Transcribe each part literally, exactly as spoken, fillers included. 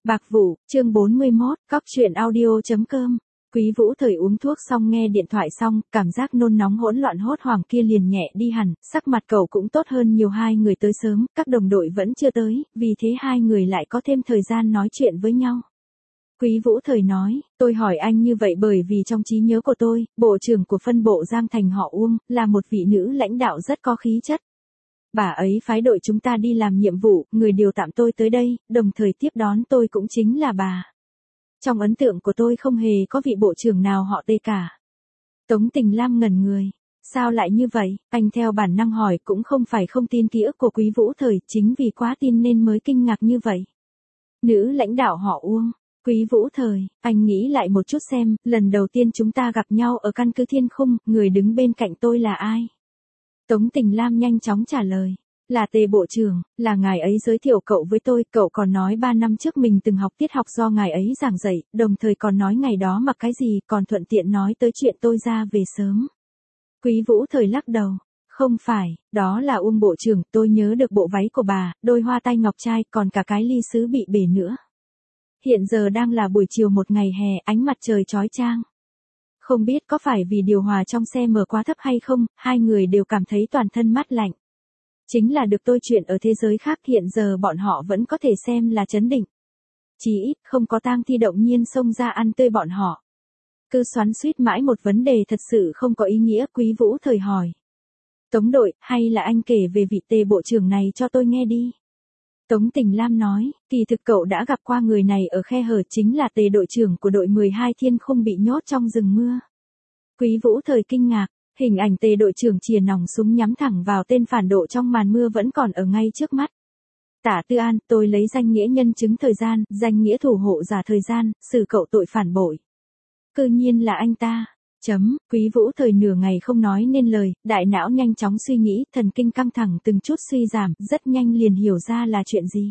Bạc Vụ, chương bốn mươi mốt, cóc truyện audio.com. Quý Vũ Thời uống thuốc xong nghe điện thoại xong, cảm giác nôn nóng hỗn loạn hốt hoảng kia liền nhẹ đi hẳn, sắc mặt cậu cũng tốt hơn nhiều. Hai người tới sớm, các đồng đội vẫn chưa tới, vì thế hai người lại có thêm thời gian nói chuyện với nhau. Quý Vũ Thời nói, tôi hỏi anh như vậy bởi vì trong trí nhớ của tôi, bộ trưởng của phân bộ Giang Thành họ Uông, là một vị nữ lãnh đạo rất có khí chất. Bà ấy phái đội chúng ta đi làm nhiệm vụ, người điều tạm tôi tới đây, đồng thời tiếp đón tôi cũng chính là bà. Trong ấn tượng của tôi không hề có vị bộ trưởng nào họ Tê cả. Tống Tình Lam ngẩn người. Sao lại như vậy? Anh theo bản năng hỏi, cũng không phải không tin ký ức của Quý Vũ Thời, chính vì quá tin nên mới kinh ngạc như vậy. Nữ lãnh đạo họ Uông. Quý Vũ Thời, anh nghĩ lại một chút xem, lần đầu tiên chúng ta gặp nhau ở căn cứ Thiên Khung, người đứng bên cạnh tôi là ai? Tống Tình Lam nhanh chóng trả lời. Là Tề bộ trưởng, là ngài ấy giới thiệu cậu với tôi, cậu còn nói ba năm trước mình từng học tiết học do ngài ấy giảng dạy, đồng thời còn nói ngày đó mặc cái gì, còn thuận tiện nói tới chuyện tôi ra về sớm. Quý Vũ Thời lắc đầu. Không phải, đó là Uông bộ trưởng, tôi nhớ được bộ váy của bà, đôi hoa tai ngọc trai, còn cả cái ly sứ bị bể nữa. Hiện giờ đang là buổi chiều một ngày hè, ánh mặt trời chói chang. Không biết có phải vì điều hòa trong xe mở quá thấp hay không, hai người đều cảm thấy toàn thân mát lạnh. Chính là được tôi chuyện ở thế giới khác, hiện giờ bọn họ vẫn có thể xem là trấn định. Chỉ ít không có tang thi động nhiên xông ra ăn tươi bọn họ. Cứ xoắn xuýt mãi một vấn đề thật sự không có ý nghĩa. Quý Vũ Thời hỏi. Tống đội, hay là anh kể về vị Tề bộ trưởng này cho tôi nghe đi. Tống Tình Lam nói, kỳ thực cậu đã gặp qua người này ở khe hở, chính là Tề đội trưởng của đội mười hai Thiên Khung bị nhốt trong rừng mưa. Quý Vũ Thời kinh ngạc, hình ảnh Tề đội trưởng chìa nòng súng nhắm thẳng vào tên phản độ trong màn mưa vẫn còn ở ngay trước mắt. Tả Tư An, tôi lấy danh nghĩa nhân chứng thời gian, danh nghĩa thủ hộ giả thời gian, xử cậu tội phản bội. Cư nhiên là anh ta. Chấm, Quý Vũ Thời nửa ngày không nói nên lời, đại não nhanh chóng suy nghĩ, thần kinh căng thẳng từng chút suy giảm, rất nhanh liền hiểu ra là chuyện gì.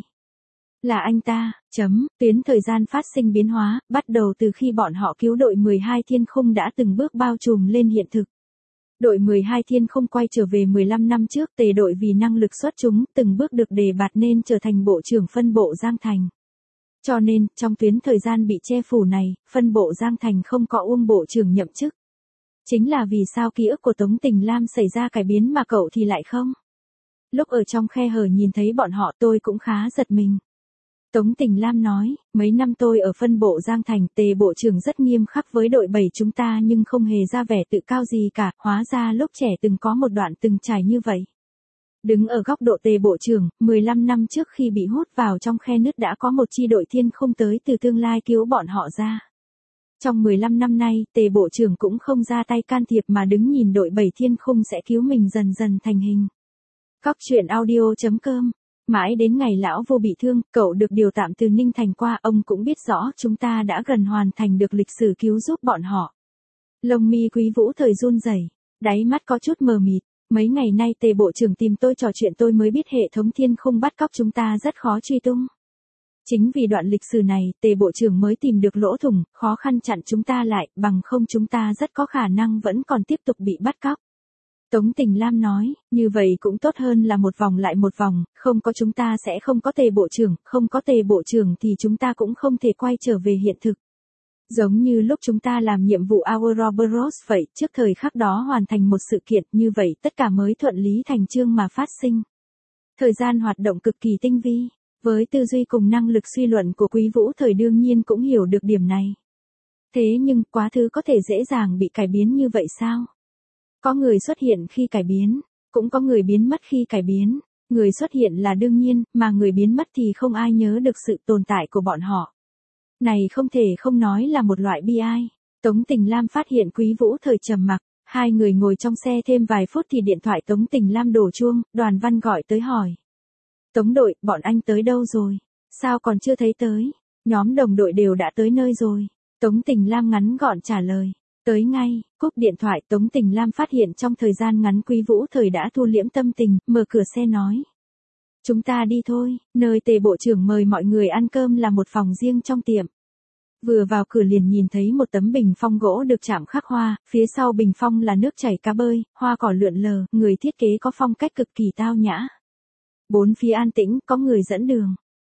Là anh ta, chấm, tuyến thời gian phát sinh biến hóa, bắt đầu từ khi bọn họ cứu đội mười hai Thiên Khung đã từng bước bao trùm lên hiện thực. Đội mười hai Thiên Khung quay trở về mười lăm năm trước, Tề đội vì năng lực xuất chúng, từng bước được đề bạt nên trở thành bộ trưởng phân bộ Giang Thành. Cho nên, trong tuyến thời gian bị che phủ này, phân bộ Giang Thành không có Uông bộ trưởng nhậm chức. Chính là vì sao ký ức của Tống Tình Lam xảy ra cải biến mà cậu thì lại không? Lúc ở trong khe hở nhìn thấy bọn họ tôi cũng khá giật mình. Tống Tình Lam nói, mấy năm tôi ở phân bộ Giang Thành, Tề bộ trưởng rất nghiêm khắc với đội bảy chúng ta nhưng không hề ra vẻ tự cao gì cả, hóa ra lúc trẻ từng có một đoạn từng trải như vậy. Đứng ở góc độ Tề bộ trưởng, mười lăm năm trước khi bị hút vào trong khe nứt đã có một chi đội Thiên Khung tới từ tương lai cứu bọn họ ra. Trong mười lăm năm nay, Tề bộ trưởng cũng không ra tay can thiệp mà đứng nhìn đội bảy Thiên Khung sẽ cứu mình dần dần thành hình. Cóc truyện audio.com. Mãi đến ngày lão vô bị thương, cậu được điều tạm từ Ninh Thành qua, ông cũng biết rõ chúng ta đã gần hoàn thành được lịch sử cứu giúp bọn họ. Lông mi Quý Vũ Thời run rẩy, đáy mắt có chút mờ mịt. Mấy ngày nay Tề bộ trưởng tìm tôi trò chuyện tôi mới biết hệ thống Thiên Khung bắt cóc chúng ta rất khó truy tung. Chính vì đoạn lịch sử này, Tề bộ trưởng mới tìm được lỗ thủng, khó khăn chặn chúng ta lại, bằng không chúng ta rất có khả năng vẫn còn tiếp tục bị bắt cóc. Tống Tình Lam nói, như vậy cũng tốt hơn là một vòng lại một vòng, không có chúng ta sẽ không có Tề bộ trưởng, không có Tề bộ trưởng thì chúng ta cũng không thể quay trở về hiện thực. Giống như lúc chúng ta làm nhiệm vụ Ouroboros vậy, trước thời khắc đó hoàn thành một sự kiện, như vậy tất cả mới thuận lý thành chương mà phát sinh. Thời gian hoạt động cực kỳ tinh vi, với tư duy cùng năng lực suy luận của Quý Vũ Thời đương nhiên cũng hiểu được điểm này. Thế nhưng, quá thứ có thể dễ dàng bị cải biến như vậy sao? Có người xuất hiện khi cải biến, cũng có người biến mất khi cải biến. Người xuất hiện là đương nhiên, mà người biến mất thì không ai nhớ được sự tồn tại của bọn họ. Này không thể không nói là một loại bi ai. Tống Tình Lam phát hiện Quý Vũ Thời trầm mặc, hai người ngồi trong xe thêm vài phút thì điện thoại Tống Tình Lam đổ chuông, Đoàn Văn gọi tới hỏi. Tống đội, bọn anh tới đâu rồi? Sao còn chưa thấy tới? Nhóm đồng đội đều đã tới nơi rồi. Tống Tình Lam ngắn gọn trả lời. Tới ngay, cúp điện thoại. Tống Tình Lam phát hiện trong thời gian ngắn Quý Vũ Thời đã thu liễm tâm tình, mở cửa xe nói. Chúng ta đi thôi, nơi Tề bộ trưởng mời mọi người ăn cơm là một phòng riêng trong tiệm. Vừa vào cửa liền nhìn thấy một tấm bình phong gỗ được chạm khắc hoa, phía sau bình phong là nước chảy cá bơi, hoa cỏ lượn lờ, người thiết kế có phong cách cực kỳ tao nhã. Bốn phía an tĩnh, có người dẫn đường.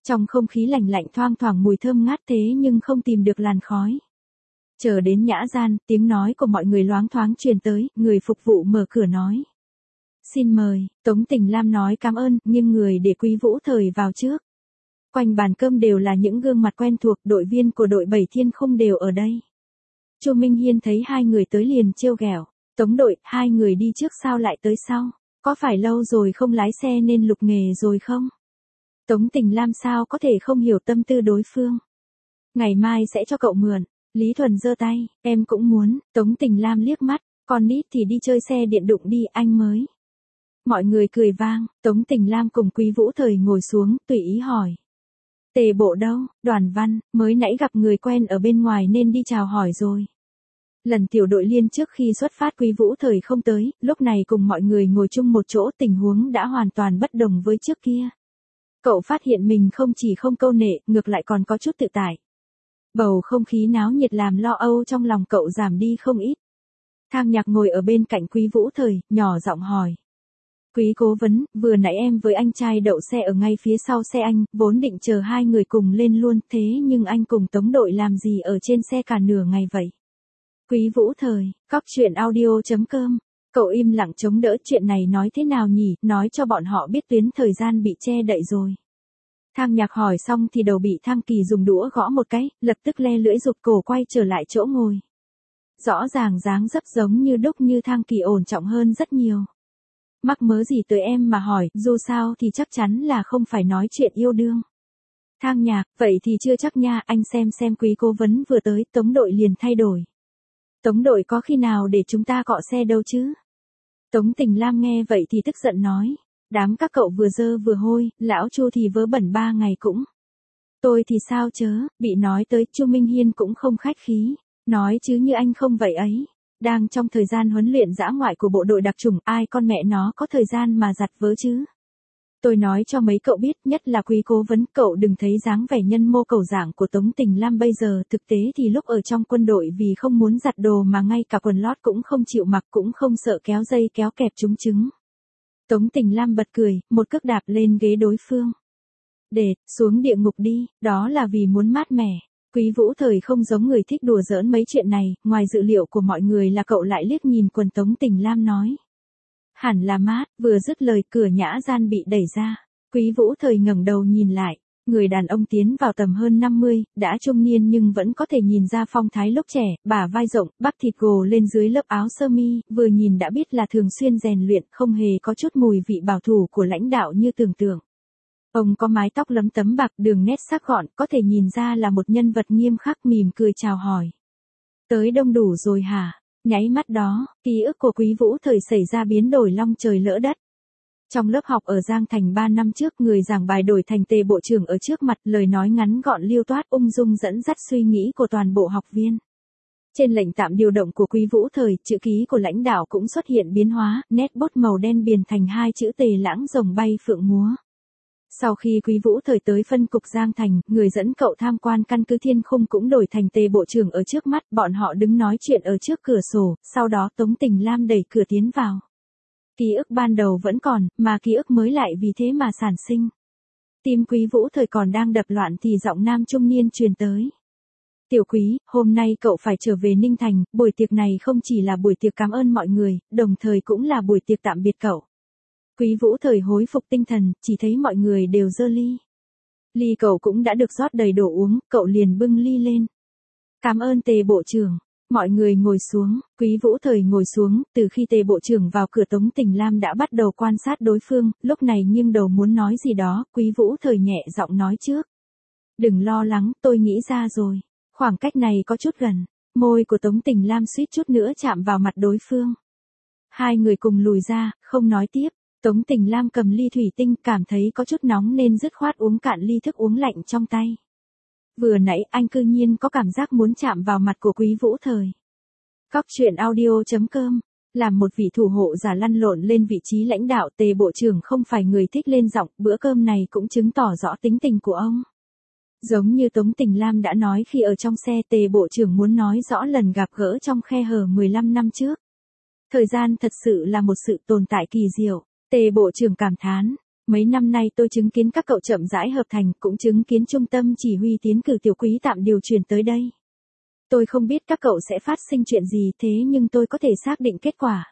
Trong không khí lạnh lạnh thoang thoảng mùi thơm ngát thế nhưng không tìm được làn khói. Chờ đến nhã gian, tiếng nói của mọi người loáng thoáng truyền tới, người phục vụ mở cửa nói. Xin mời, Tống Tình Lam nói cảm ơn, nhưng người để Quý Vũ Thời vào trước. Quanh bàn cơm đều là những gương mặt quen thuộc, đội viên của đội Bảy Thiên Khung đều ở đây. Chu Minh Hiên thấy hai người tới liền trêu ghẹo, Tống đội, hai người đi trước sao lại tới sau, có phải lâu rồi không lái xe nên lục nghề rồi không? Tống Tình Lam sao có thể không hiểu tâm tư đối phương. Ngày mai sẽ cho cậu mượn. Lý Thuần giơ tay, em cũng muốn. Tống Tình Lam liếc mắt, con nít thì đi chơi xe điện đụng đi, anh mới. Mọi người cười vang, Tống Tình Lam cùng Quý Vũ Thời ngồi xuống, tùy ý hỏi. Tề Bộ đâu? Đoàn Văn, mới nãy gặp người quen ở bên ngoài nên đi chào hỏi rồi. Lần tiểu đội liên trước khi xuất phát Quý Vũ Thời không tới, lúc này cùng mọi người ngồi chung một chỗ, tình huống đã hoàn toàn bất đồng với trước kia. Cậu phát hiện mình không chỉ không câu nệ, ngược lại còn có chút tự tại. Bầu không khí náo nhiệt làm lo âu trong lòng cậu giảm đi không ít. Thang Nhạc ngồi ở bên cạnh Quý Vũ Thời, nhỏ giọng hỏi. Quý cố vấn, vừa nãy em với anh trai đậu xe ở ngay phía sau xe anh, vốn định chờ hai người cùng lên luôn, thế nhưng anh cùng Tống đội làm gì ở trên xe cả nửa ngày vậy? Quý Vũ Thời, cóc truyện audio chấm com. Cậu im lặng chống đỡ, chuyện này nói thế nào nhỉ, nói cho bọn họ biết tuyến thời gian bị che đậy rồi. Thang Nhạc hỏi xong thì đầu bị Thang Kỳ dùng đũa gõ một cái, lập tức le lưỡi rụt cổ quay trở lại chỗ ngồi. Rõ ràng dáng dấp giống như đúc như Thang Kỳ ổn trọng hơn rất nhiều. Mắc mớ gì tới em mà hỏi, dù sao thì chắc chắn là không phải nói chuyện yêu đương. Thang Nhạc, vậy thì chưa chắc nha, anh xem xem Quý cố vấn vừa tới, Tống đội liền thay đổi. Tống đội có khi nào để chúng ta cọ xe đâu chứ? Tống Tình Lam nghe vậy thì tức giận nói. Đám các cậu vừa dơ vừa hôi, lão Chu thì vớ bẩn ba ngày cũng. Tôi thì sao chớ, bị nói tới, Chu Minh Hiên cũng không khách khí. Nói chứ như anh không vậy ấy. Đang trong thời gian huấn luyện dã ngoại của bộ đội đặc chủng, ai con mẹ nó có thời gian mà giặt vớ chứ? Tôi nói cho mấy cậu biết, nhất là Quý cố vấn, cậu đừng thấy dáng vẻ nhân mô cầu dạng của Tống Tình Lam bây giờ, thực tế thì lúc ở trong quân đội vì không muốn giặt đồ mà ngay cả quần lót cũng không chịu mặc, cũng không sợ kéo dây kéo kẹp trúng trứng. Tống Tình Lam bật cười, một cước đạp lên ghế đối phương. Để, xuống địa ngục đi, đó là vì muốn mát mẻ. Quý Vũ Thời không giống người thích đùa giỡn mấy chuyện này, ngoài dự liệu của mọi người là cậu lại liếc nhìn quần Tống Tình Lam nói. Hẳn là mát, vừa dứt lời cửa nhã gian bị đẩy ra. Quý Vũ Thời ngẩng đầu nhìn lại, người đàn ông tiến vào tầm hơn năm mươi, đã trung niên nhưng vẫn có thể nhìn ra phong thái lúc trẻ, bả vai rộng, bắp thịt gồ lên dưới lớp áo sơ mi, vừa nhìn đã biết là thường xuyên rèn luyện, không hề có chút mùi vị bảo thủ của lãnh đạo như tưởng tượng. Ông có mái tóc lấm tấm bạc, đường nét sắc gọn, có thể nhìn ra là một nhân vật nghiêm khắc, mỉm cười chào hỏi. Tới đông đủ rồi hả? Nháy mắt đó, ký ức của Quý Vũ Thời xảy ra biến đổi long trời lỡ đất. Trong lớp học ở Giang Thành ba năm trước, người giảng bài đổi thành Tề bộ trưởng ở trước mặt, lời nói ngắn gọn liêu toát ung dung dẫn dắt suy nghĩ của toàn bộ học viên. Trên lệnh tạm điều động của Quý Vũ Thời, chữ ký của lãnh đạo cũng xuất hiện biến hóa, nét bút màu đen biến thành hai chữ Tề Lãng rồng bay phượng múa. Sau khi Quý Vũ Thời tới phân cục Giang Thành, người dẫn cậu tham quan căn cứ Thiên Khung cũng đổi thành Tề bộ trưởng ở trước mắt, bọn họ đứng nói chuyện ở trước cửa sổ, sau đó Tống Tình Lam đẩy cửa tiến vào. Ký ức ban đầu vẫn còn, mà ký ức mới lại vì thế mà sản sinh. Tim Quý Vũ Thời còn đang đập loạn thì giọng nam trung niên truyền tới. Tiểu Quý, hôm nay cậu phải trở về Ninh Thành, buổi tiệc này không chỉ là buổi tiệc cảm ơn mọi người, đồng thời cũng là buổi tiệc tạm biệt cậu. Quý Vũ Thời hối phục tinh thần, chỉ thấy mọi người đều giơ ly. Ly cậu cũng đã được rót đầy đồ uống, cậu liền bưng ly lên. Cảm ơn Tề bộ trưởng. Mọi người ngồi xuống, Quý Vũ Thời ngồi xuống, từ khi Tề bộ trưởng vào cửa Tống Tình Lam đã bắt đầu quan sát đối phương, lúc này nghiêng đầu muốn nói gì đó, Quý Vũ Thời nhẹ giọng nói trước. Đừng lo lắng, tôi nghĩ ra rồi. Khoảng cách này có chút gần, môi của Tống Tình Lam suýt chút nữa chạm vào mặt đối phương. Hai người cùng lùi ra, không nói tiếp. Tống Tình Lam cầm ly thủy tinh, cảm thấy có chút nóng nên dứt khoát uống cạn ly thức uống lạnh trong tay. Vừa nãy anh cư nhiên có cảm giác muốn chạm vào mặt của Quý Vũ Thời. Cóc truyện audio chấm com. Làm một vị thủ hộ giả lăn lộn lên vị trí lãnh đạo, Tề bộ trưởng không phải người thích lên giọng, bữa cơm này cũng chứng tỏ rõ tính tình của ông. Giống như Tống Tình Lam đã nói khi ở trong xe, Tề bộ trưởng muốn nói rõ lần gặp gỡ trong khe hở mười lăm năm trước. Thời gian thật sự là một sự tồn tại kỳ diệu. Tề bộ trưởng cảm thán, Mấy năm nay tôi chứng kiến các cậu chậm rãi hợp thành, cũng chứng kiến trung tâm chỉ huy tiến cử Tiểu Quý tạm điều chuyển tới đây. Tôi không biết các cậu sẽ phát sinh chuyện gì, thế nhưng tôi có thể xác định kết quả.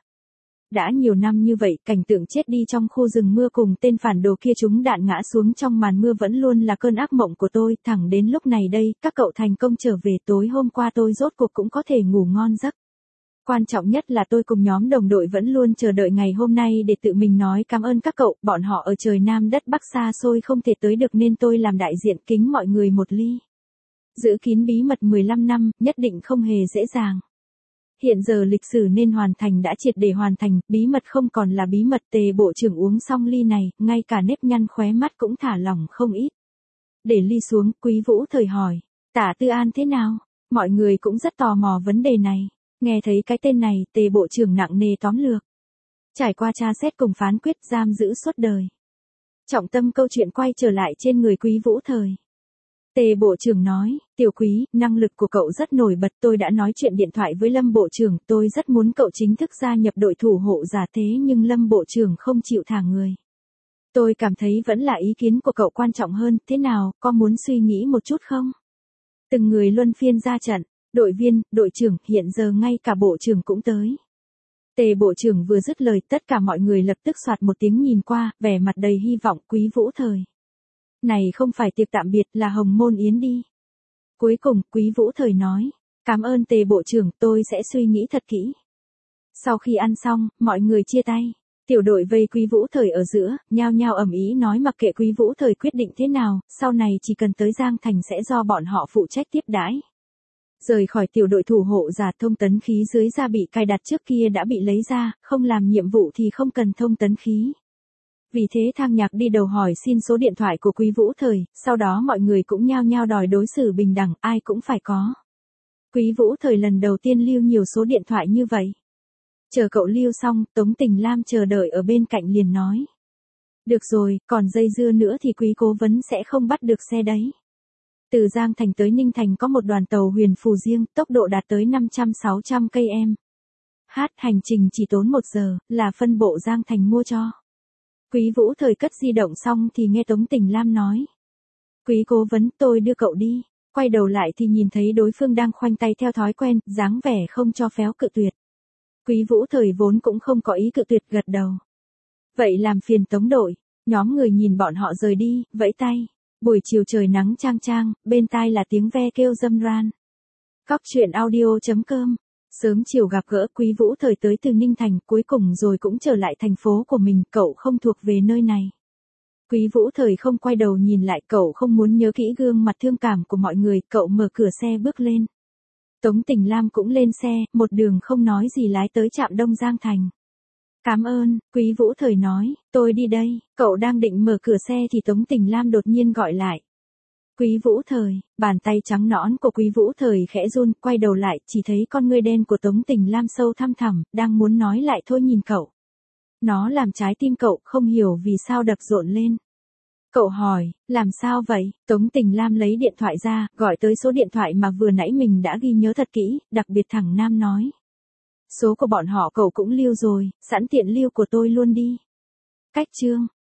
Đã nhiều năm như vậy, cảnh tượng chết đi trong khu rừng mưa cùng tên phản đồ kia trúng đạn ngã xuống trong màn mưa vẫn luôn là cơn ác mộng của tôi, thẳng đến lúc này đây, các cậu thành công trở về, tối hôm qua tôi rốt cuộc cũng có thể ngủ ngon giấc. Quan trọng nhất là tôi cùng nhóm đồng đội vẫn luôn chờ đợi ngày hôm nay để tự mình nói cảm ơn các cậu, bọn họ ở trời Nam đất Bắc xa xôi không thể tới được nên tôi làm đại diện kính mọi người một ly. Giữ kín bí mật mười lăm năm, nhất định không hề dễ dàng. Hiện giờ lịch sử nên hoàn thành đã triệt để hoàn thành, bí mật không còn là bí mật. Tề bộ trưởng uống xong ly này, ngay cả nếp nhăn khóe mắt cũng thả lỏng không ít. Để ly xuống, Quý Vũ Thời hỏi, Tả Tư An thế nào? Mọi người cũng rất tò mò vấn đề này. Nghe thấy cái tên này, Tề bộ trưởng nặng nề tóm lược. Trải qua tra xét cùng phán quyết giam giữ suốt đời. Trọng tâm câu chuyện quay trở lại trên người Quý Vũ Thời. Tề bộ trưởng nói, Tiểu Quý, năng lực của cậu rất nổi bật, tôi đã nói chuyện điện thoại với Lâm bộ trưởng, tôi rất muốn cậu chính thức gia nhập đội thủ hộ giả thế nhưng Lâm bộ trưởng không chịu thả người. Tôi cảm thấy vẫn là ý kiến của cậu quan trọng hơn, thế nào, có muốn suy nghĩ một chút không? Từng người luân phiên ra trận, đội viên, đội trưởng, hiện giờ ngay cả bộ trưởng cũng tới. Tề bộ trưởng vừa dứt lời, tất cả mọi người lập tức soạt một tiếng nhìn qua, vẻ mặt đầy hy vọng. Quý Vũ Thời. Này không phải tiệc tạm biệt, là hồng môn yến đi. Cuối cùng, Quý Vũ Thời nói, cảm ơn Tề bộ trưởng, tôi sẽ suy nghĩ thật kỹ. Sau khi ăn xong, mọi người chia tay. Tiểu đội vây Quý Vũ Thời ở giữa, nhao nhao ầm ĩ nói mặc kệ Quý Vũ Thời quyết định thế nào, sau này chỉ cần tới Giang Thành sẽ do bọn họ phụ trách tiếp đãi. Rời khỏi tiểu đội thủ hộ giả, thông tấn khí dưới da bị cài đặt trước kia đã bị lấy ra, không làm nhiệm vụ thì không cần thông tấn khí. Vì thế Thang Nhạc đi đầu hỏi xin số điện thoại của Quý Vũ Thời, sau đó mọi người cũng nhao nhao đòi đối xử bình đẳng, ai cũng phải có. Quý Vũ Thời lần đầu tiên lưu nhiều số điện thoại như vậy. Chờ cậu lưu xong, Tống Tình Lam chờ đợi ở bên cạnh liền nói. Được rồi, còn dây dưa nữa thì Quý cố vấn sẽ không bắt được xe đấy. Từ Giang Thành tới Ninh Thành có một đoàn tàu huyền phù riêng, tốc độ đạt tới năm trăm sáu trăm cây em. Hát hành trình chỉ tốn một giờ, là phân bộ Giang Thành mua cho. Quý Vũ Thời cất di động xong thì nghe Tống Tình Lam nói. Quý cố vấn, tôi đưa cậu đi. Quay đầu lại thì nhìn thấy đối phương đang khoanh tay theo thói quen, dáng vẻ không cho phép cự tuyệt. Quý Vũ Thời vốn cũng không có ý cự tuyệt, gật đầu. Vậy làm phiền Tống đội. Nhóm người nhìn bọn họ rời đi, vẫy tay. Buổi chiều trời nắng chang chang, bên tai là tiếng ve kêu râm ran. Cóc truyện audio chấm com. Sớm chiều gặp gỡ, Quý Vũ Thời tới từ Ninh Thành, cuối cùng rồi cũng trở lại thành phố của mình, cậu không thuộc về nơi này. Quý Vũ Thời không quay đầu nhìn lại, cậu không muốn nhớ kỹ gương mặt thương cảm của mọi người, cậu mở cửa xe bước lên. Tống Tình Lam cũng lên xe, một đường không nói gì lái tới trạm Đông Giang Thành. Cảm ơn, Quý Vũ Thời nói, tôi đi đây. Cậu đang định mở cửa xe thì Tống Tình Lam đột nhiên gọi lại. Quý Vũ Thời, bàn tay trắng nõn của Quý Vũ Thời khẽ run, quay đầu lại, chỉ thấy con ngươi đen của Tống Tình Lam sâu thăm thẳm, đang muốn nói lại thôi nhìn cậu. Nó làm trái tim cậu, không hiểu vì sao đập rộn lên. Cậu hỏi, làm sao vậy? Tống Tình Lam lấy điện thoại ra, gọi tới số điện thoại mà vừa nãy mình đã ghi nhớ thật kỹ, đặc biệt thẳng nam nói. Số của bọn họ cậu cũng lưu rồi, sẵn tiện lưu của tôi luôn đi. Cách chương.